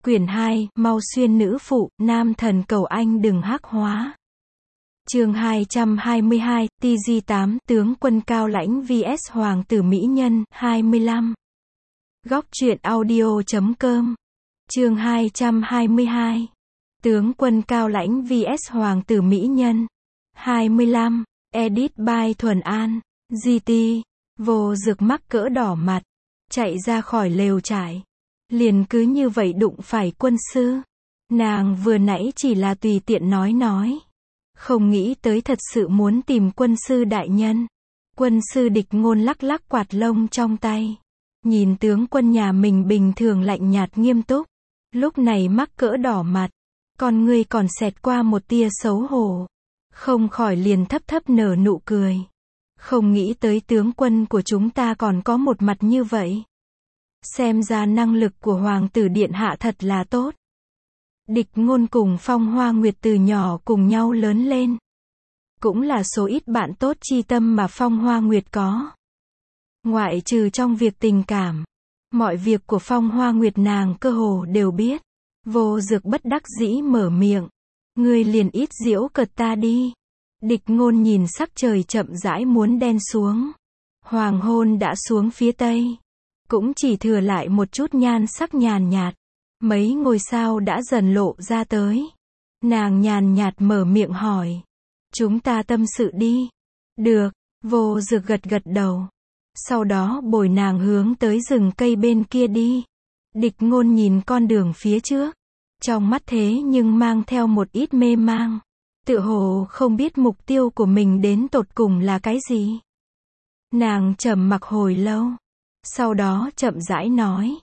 Quyển 2, Mau xuyên nữ phụ, nam thần cầu anh đừng hắc hóa. Chương 222, TG8, tướng quân cao lãnh vs hoàng tử mỹ nhân, 25. Góc truyện audio.com. Chương 222. Tướng quân cao lãnh vs hoàng tử mỹ nhân. 25. Edit by Thuần An. GT. Vô Dực mắc cỡ đỏ mặt, chạy ra khỏi lều trại. Liền cứ như vậy đụng phải quân sư. Nàng vừa nãy chỉ là tùy tiện nói. Không nghĩ tới thật sự muốn tìm quân sư đại nhân. Quân sư Địch Ngôn lắc lắc quạt lông trong tay. Nhìn tướng quân nhà mình bình thường lạnh nhạt nghiêm túc. Lúc này mắc cỡ đỏ mặt. Con ngươi còn xẹt qua một tia xấu hổ. Không khỏi liền thấp thấp nở nụ cười. Không nghĩ tới tướng quân của chúng ta còn có một mặt như vậy. Xem ra năng lực của hoàng tử điện hạ thật là tốt. Địch Ngôn cùng Phong Hoa Nguyệt từ nhỏ cùng nhau lớn lên. Cũng là số ít bạn tốt chi tâm mà Phong Hoa Nguyệt có. Ngoại trừ trong việc tình cảm, mọi việc của Phong Hoa Nguyệt nàng cơ hồ đều biết. Vô Dực bất đắc dĩ mở miệng. Ngươi liền ít giễu cợt ta đi. Địch Ngôn nhìn sắc trời chậm rãi muốn đen xuống. Hoàng hôn đã xuống phía tây. Cũng chỉ thừa lại một chút nhan sắc nhàn nhạt. Mấy ngôi sao đã dần lộ ra tới. Nàng nhàn nhạt mở miệng hỏi. Chúng ta tâm sự đi. Được, Vô Dực gật gật đầu. Sau đó bồi nàng hướng tới rừng cây bên kia đi. Địch Ngôn nhìn con đường phía trước. Trong mắt thế nhưng mang theo một ít mê mang. Tựa hồ không biết mục tiêu của mình đến tột cùng là cái gì. Nàng trầm mặc hồi lâu. Sau đó chậm rãi nói.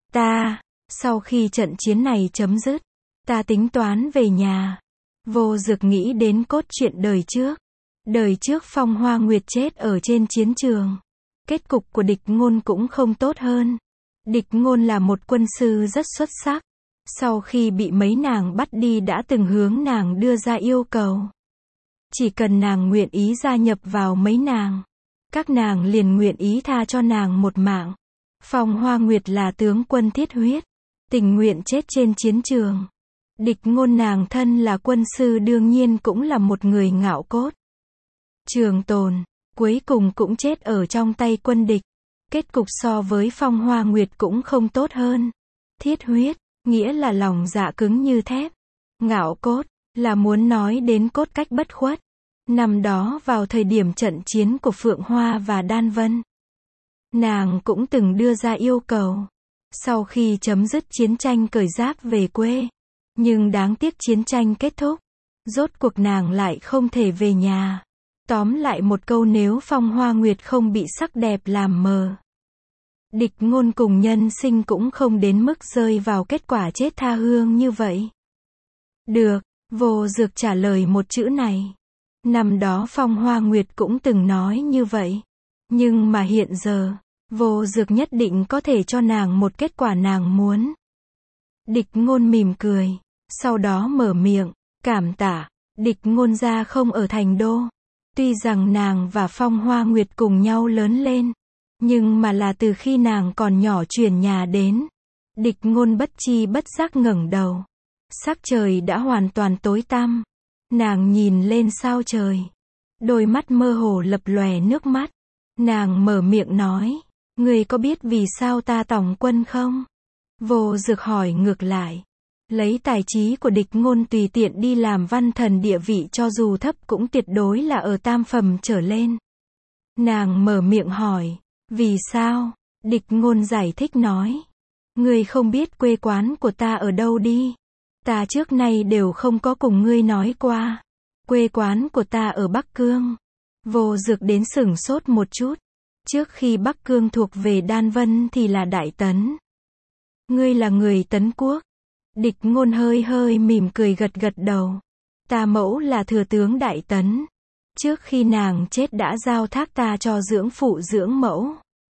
Sau khi trận chiến này chấm dứt, ta tính toán về nhà. Vô Dực nghĩ đến cốt truyện đời trước. Đời trước Phong Hoa Nguyệt chết ở trên chiến trường. Kết cục của Địch Ngôn cũng không tốt hơn. Địch Ngôn là một quân sư rất xuất sắc. Sau khi bị mấy nàng bắt đi đã từng hướng nàng đưa ra yêu cầu. Chỉ cần nàng nguyện ý gia nhập vào mấy nàng, các nàng liền nguyện ý tha cho nàng một mạng. Phong Hoa Nguyệt là tướng quân thiết huyết, tình nguyện chết trên chiến trường. Địch Ngôn nàng thân là quân sư đương nhiên cũng là một người ngạo cốt. Trường tồn, cuối cùng cũng chết ở trong tay quân địch. Kết cục so với Phong Hoa Nguyệt cũng không tốt hơn. Thiết huyết, nghĩa là lòng dạ cứng như thép. Ngạo cốt, là muốn nói đến cốt cách bất khuất. Năm đó vào thời điểm trận chiến của Phượng Hoa và Đan Vân, nàng cũng từng đưa ra yêu cầu. Sau khi chấm dứt chiến tranh cởi giáp về quê. Nhưng đáng tiếc chiến tranh kết thúc. Rốt cuộc nàng lại không thể về nhà. Tóm lại một câu, nếu Phong Hoa Nguyệt không bị sắc đẹp làm mờ, Địch Ngôn cùng nhân sinh cũng không đến mức rơi vào kết quả chết tha hương như vậy. Được, Vô Dực trả lời một chữ này. Năm đó Phong Hoa Nguyệt cũng từng nói như vậy. Nhưng mà hiện giờ, Vô Dực nhất định có thể cho nàng một kết quả nàng muốn. Địch Ngôn mỉm cười. Sau đó mở miệng. Cảm tạ. Địch Ngôn gia không ở thành đô. Tuy rằng nàng và Phong Hoa Nguyệt cùng nhau lớn lên. Nhưng mà là từ khi nàng còn nhỏ chuyển nhà đến. Địch Ngôn bất chi bất giác ngẩng đầu. Sắc trời đã hoàn toàn tối tăm. Nàng nhìn lên sao trời. Đôi mắt mơ hồ lập lòe nước mắt. Nàng mở miệng nói. Ngươi có biết vì sao ta tòng quân không? Vô Dực hỏi ngược lại. Lấy tài trí của Địch Ngôn tùy tiện đi làm văn thần địa vị cho dù thấp cũng tuyệt đối là ở tam phẩm trở lên. Nàng mở miệng hỏi. Vì sao? Địch Ngôn giải thích nói. Ngươi không biết quê quán của ta ở đâu đi. Ta trước nay đều không có cùng ngươi nói qua. Quê quán của ta ở Bắc Cương. Vô Dực đến sửng sốt một chút. Trước khi Bắc Cương thuộc về Đan Vân thì là Đại Tấn. Ngươi là người Tấn Quốc. Địch Ngôn hơi mỉm cười gật gật đầu. Ta mẫu là thừa tướng Đại Tấn. Trước khi nàng chết đã giao thác ta cho dưỡng phụ dưỡng mẫu.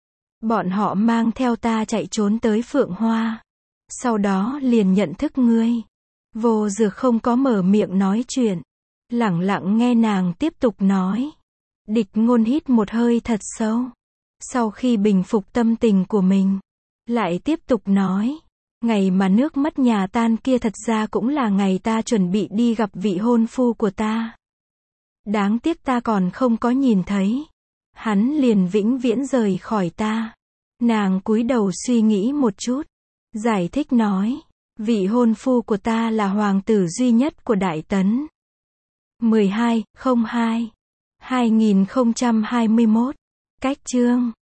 Bọn họ mang theo ta chạy trốn tới Phượng Hoa. Sau đó liền nhận thức ngươi. Vô Dực không có mở miệng nói chuyện. Lẳng lặng nghe nàng tiếp tục nói. Địch Ngôn hít một hơi thật sâu. Sau khi bình phục tâm tình của mình, lại tiếp tục nói. Ngày mà nước mất nhà tan kia thật ra cũng là ngày ta chuẩn bị đi gặp vị hôn phu của ta. Đáng tiếc ta còn không có nhìn thấy. Hắn liền vĩnh viễn rời khỏi ta. Nàng cúi đầu suy nghĩ một chút. Giải thích nói, vị hôn phu của ta là hoàng tử duy nhất của Đại Tấn. 12/02/2021. Cách chương